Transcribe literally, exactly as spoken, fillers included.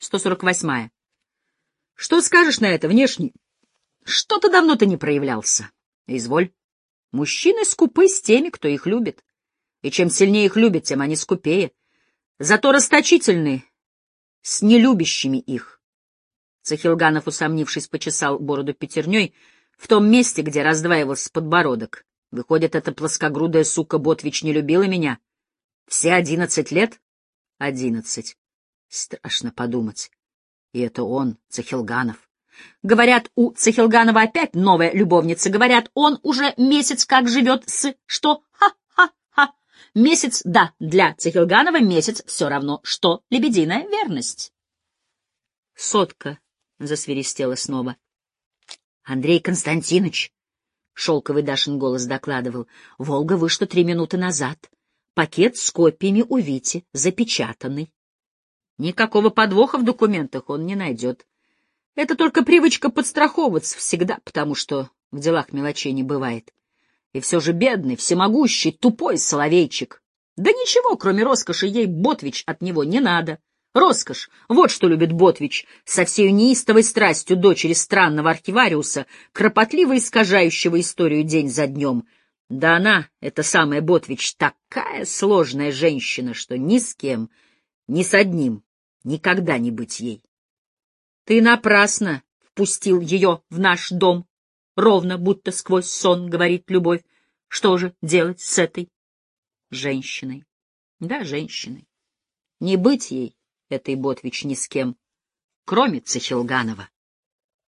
сто сорок восьмая. Что скажешь на это, внешний? Что-то давно ты не проявлялся. Изволь. Мужчины скупы с теми, кто их любит. И чем сильнее их любят, тем они скупее. Зато расточительны с нелюбящими их. Цахилганов, усомнившись, почесал бороду пятерней в том месте, где раздваивался подбородок. Выходит, эта плоскогрудая сука Ботвич не любила меня? Все одиннадцать лет? Одиннадцать. Страшно подумать. И это он, Цахилганов. Говорят, у Цахилганова опять новая любовница. Говорят, он уже месяц как живет с... Что? Ха-ха-ха. Месяц, да, для Цахилганова месяц все равно, что лебединая верность. Сотка засвиристела снова. Андрей Константинович, шелковый Дашин голос докладывал, Волга вышла три минуты назад. Пакет с копиями у Вити, запечатанный. Никакого подвоха в документах он не найдет. Это только привычка подстраховываться всегда, потому что в делах мелочей не бывает. И все же бедный, всемогущий, тупой соловейчик. Да ничего, кроме роскоши, ей Ботвич от него не надо. Роскошь — вот что любит Ботвич со всей неистовой страстью дочери странного архивариуса, кропотливо искажающего историю день за днем. Да она, эта самая Ботвич, такая сложная женщина, что ни с кем, ни с одним никогда не быть ей. Ты напрасно впустил ее в наш дом, ровно будто сквозь сон, говорит любовь. Что же делать с этой женщиной? Да, женщиной. Не быть ей, этой Ботвич, ни с кем, кроме Цахилганова.